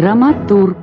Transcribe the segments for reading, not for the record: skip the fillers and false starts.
Драматург.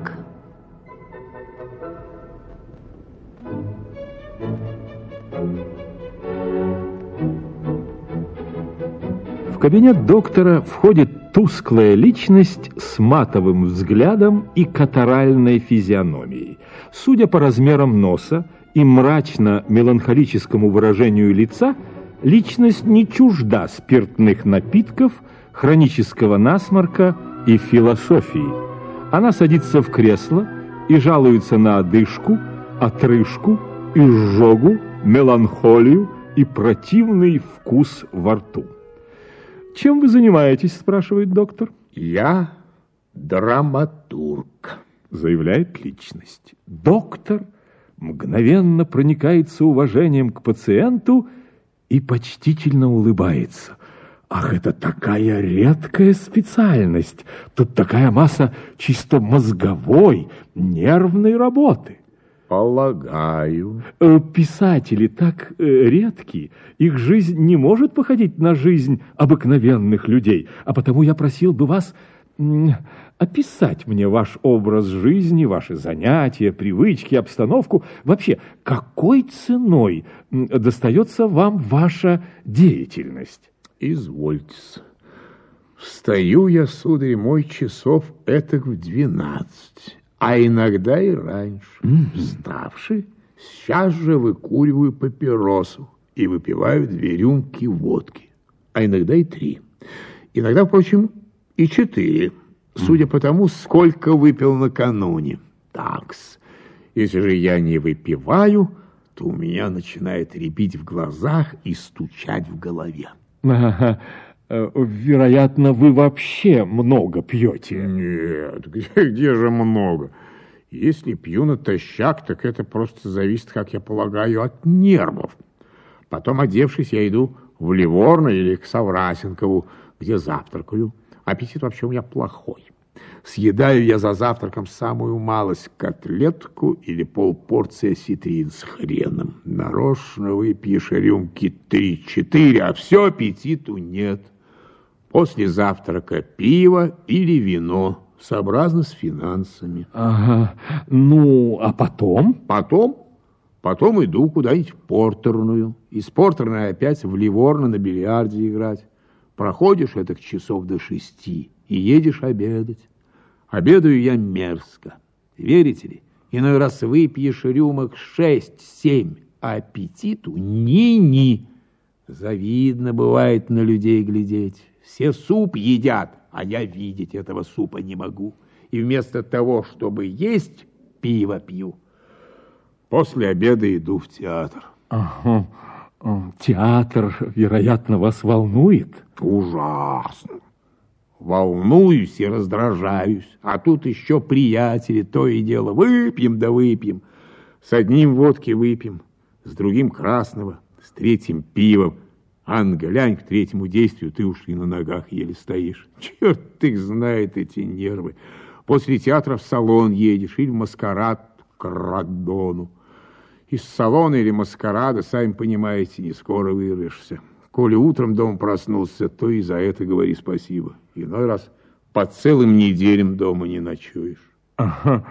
В кабинет доктора входит тусклая личность с матовым взглядом и катаральной физиономией. Судя по размерам носа и мрачно-меланхолическому выражению лица, личность не чужда спиртных напитков, хронического насморка и философии. Она садится в кресло и жалуется на одышку, отрыжку, изжогу, меланхолию и противный вкус во рту. «Чем вы занимаетесь?» – спрашивает доктор. «Я драматург», – заявляет личность. Доктор мгновенно проникается уважением к пациенту и почтительно улыбается. Ах, это такая редкая специальность. Тут такая масса чисто мозговой, нервной работы. Полагаю. Писатели так редки, их жизнь не может походить на жизнь обыкновенных людей, а потому я просил бы вас описать мне ваш образ жизни, ваши занятия, привычки, обстановку. Вообще, какой ценой достается вам ваша деятельность? Извольте-с. Встаю я, сударь мой, часов этак в 12, а иногда и раньше. Вставши, сейчас же выкуриваю папиросу и выпиваю 2 рюмки водки, а иногда и 3. Иногда, впрочем, и 4, судя по тому, сколько выпил накануне. Такс. Если же я не выпиваю, то у меня начинает рябить в глазах и стучать в голове. Вероятно, вы вообще много пьете. Нет, где же много? Если пью натощак, так это просто зависит, как я полагаю, от нервов. Потом, одевшись, я иду в Ливорно или к Саврасенкову, где завтракаю. Аппетит вообще у меня плохой. Съедаю я за завтраком самую малость котлетку или полпорции осетрин с хреном. Нарочно выпьешь рюмки 3-4, а все аппетиту нет. После завтрака пиво или вино, сообразно с финансами. Ага. Ну, а потом? Потом иду куда-нибудь в портерную. Из портерной опять в Ливорно на бильярде играть. Проходишь это к часов до 6 и едешь обедать. Обедаю я мерзко. Верите ли, иной раз выпьешь рюмок 6-7, а аппетиту ни-ни. Завидно бывает на людей глядеть. Все суп едят, а я видеть этого супа не могу. И вместо того, чтобы есть, пиво пью. После обеда иду в театр. Ага. Театр, вероятно, вас волнует? Ужасно. Волнуюсь и раздражаюсь. А тут еще приятели, то и дело. Выпьем да выпьем. С одним водки выпьем, с другим красного, с третьим пивом. Ан, глянь, к третьему действию ты уж и на ногах еле стоишь. Черт их знает, эти нервы. После театра в салон едешь или в маскарад к Радону. Из салона или маскарада, сами понимаете, не скоро вырвешься. Коли утром дома проснулся, то и за это говори спасибо. Иной раз по целым неделям дома не ночуешь. Ага.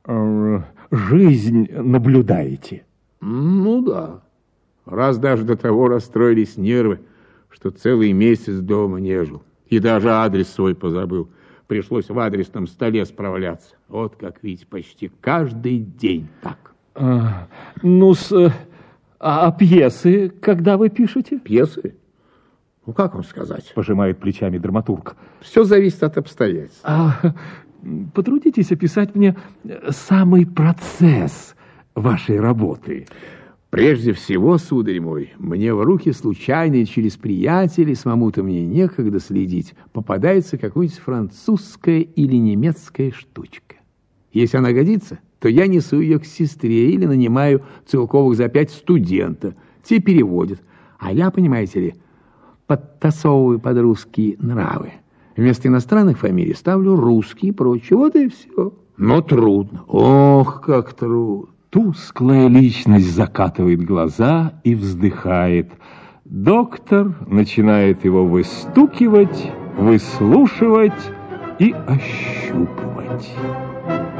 Жизнь наблюдаете? Ну да. Раз даже до того расстроились нервы, что целый месяц дома не жил. И даже адрес свой позабыл. Пришлось в адресном столе справляться. Вот, как видите, почти каждый день так. А пьесы когда вы пишете? Пьесы? Ну, как вам сказать? Пожимает плечами драматург. Все зависит от обстоятельств. Потрудитесь описать мне самый процесс вашей работы. Прежде всего, сударь мой, мне в руки случайно через приятелей, самому-то мне некогда следить, попадается какая-нибудь французская или немецкая штучка. Если она годится, то я несу ее к сестре или нанимаю целковых за 5 студента. Те переводят. А я, понимаете ли, подтасовываю под русские нравы. Вместо иностранных фамилий ставлю русские и прочее. Вот и все. Но трудно. Ох, как трудно. Тусклая личность закатывает глаза и вздыхает. Доктор начинает его выстукивать, выслушивать и ощупывать. жить.